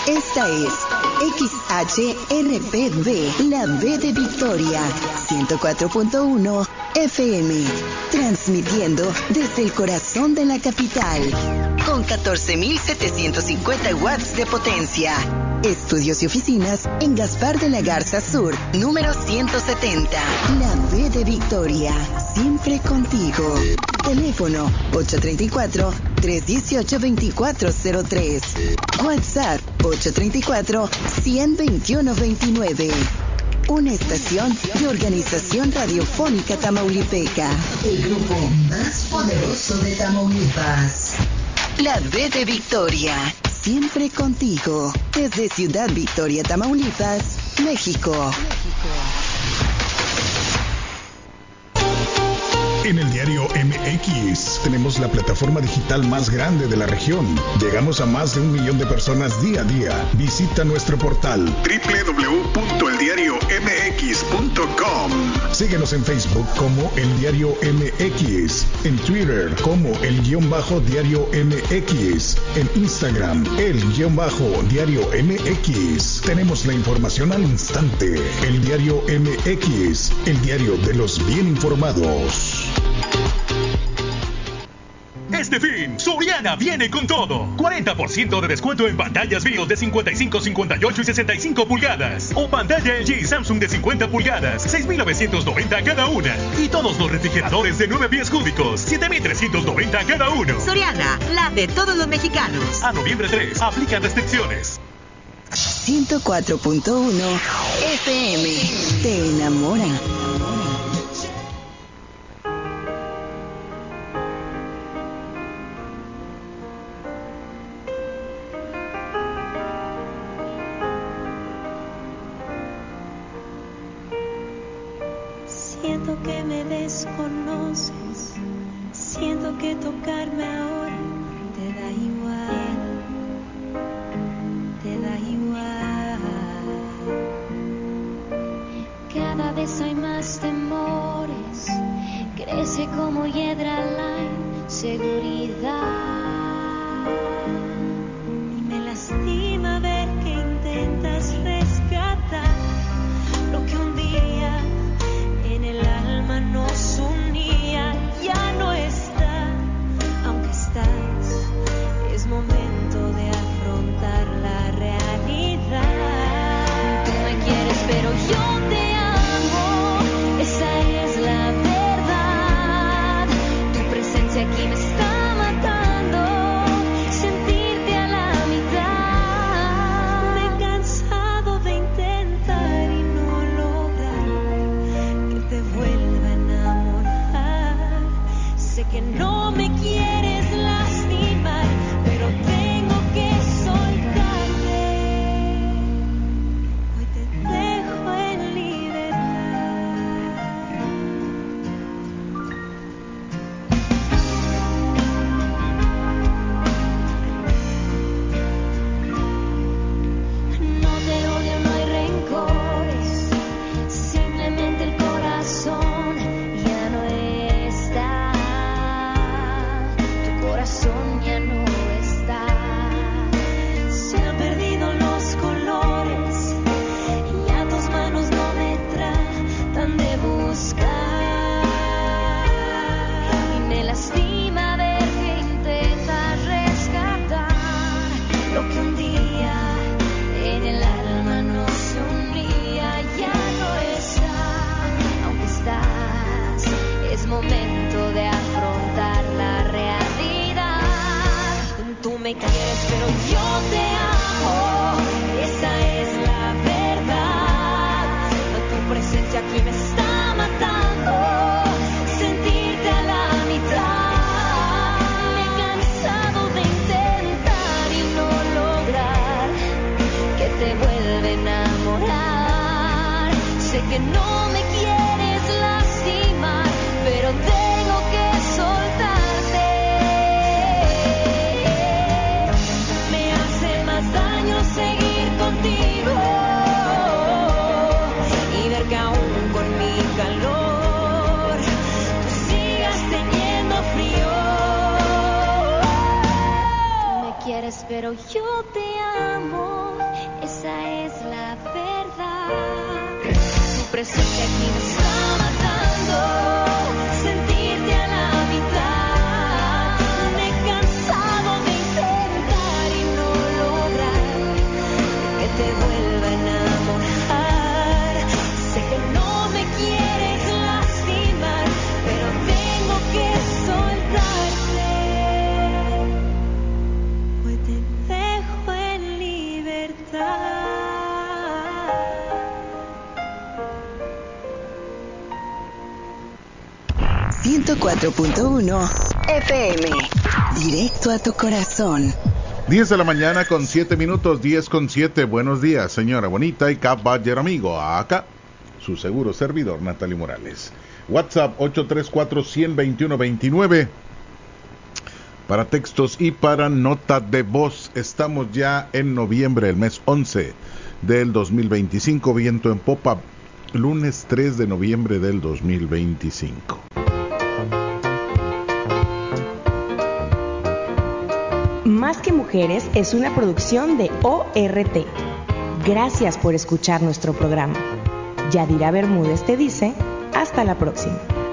Esta es XHRPB, la B de Victoria, 104.1 FM, transmitiendo desde el corazón de la capital, con 14.750 watts de potencia. Estudios y oficinas en Gaspar de la Garza Sur, número 170. La B de Victoria, siempre contigo. Teléfono 834-318-2403. WhatsApp 834-121-29. Una estación de Organización Radiofónica Tamaulipeca. El grupo más poderoso de Tamaulipas. La B de Victoria, siempre contigo. Desde Ciudad Victoria, Tamaulipas, México. En el diario MX tenemos la plataforma digital más grande de la región. Llegamos a más de 1 millón de personas día a día. Visita nuestro portal www.eldiariomx.com. Síguenos en Facebook como El Diario MX, en Twitter como El_Diario MX, en Instagram El_Diario MX. Tenemos la información al instante. El Diario MX, el diario de los bien informados. Este fin, Soriana viene con todo. 40% de descuento en pantallas BIOS de 55, 58 y 65 pulgadas. O pantalla LG y Samsung de 50 pulgadas, 6,990 cada una. Y todos los refrigeradores de 9 pies cúbicos, 7,390 cada uno. Soriana, la de todos los mexicanos. A noviembre 3, aplican restricciones. 104.1 FM. Te enamora. Siento que me desconoces, siento que tocarme ahora te da igual, te da igual. Cada vez hay más temores, crece como hiedra la inseguridad. Y me lastima ver que intentas rescatar lo que un día en el alma nos unía. Ya no está, aunque estás, es momento de afrontar la realidad. Tú me quieres pero yo te amo, esa es la verdad. Tu presencia aquí me está matando, sentirte a la mitad. Me he cansado de intentar y no lograr que te vuelva a enamorar. Sé que no me quieres lastimar, pero tengo que soltarte. Hoy te dejo en libertad. No te odio, no hay rencores, simplemente el corazón ya no está. Tu corazón ya no está. Se han perdido los colores, ya tus manos no me tratan de buscar. Y me lastima ver que intentas rescatar lo que un día en el alma nos unía. Ya no está, aunque estás, es momento de afrontar la realidad. Tú me quieres pero yo te amo, esa es la verdad. Tu presencia aquí me está matando, sentirte a la mitad. Me he cansado de intentar y no lograr que te vuelva a enamorar. Sé que no me quieres lastimar, pero tengo que soltarte. Me hace más daño te amo, esa es la verdad. Tu presencia aquí me está matando, sentirte a la mitad. Me he cansado de intentar y no lograr que te vuelva a enamorar. Sé que no me quieres lastimar, pero tengo que soltarte. Hoy te dejo en libertad. 104.1 FM. Directo a tu corazón. 10 de la mañana con 7 minutos, 10 con 7. Buenos días, señora bonita y caballero amigo. Acá, su seguro servidor, Natalie Morales. WhatsApp 834-121-29. Para textos y para nota de voz. Estamos ya en noviembre, el mes 11 del 2025. Viento en popa, lunes 3 de noviembre del 2025. Más que Mujeres es una producción de ORT. Gracias por escuchar nuestro programa. Yadira Bermúdez te dice, hasta la próxima.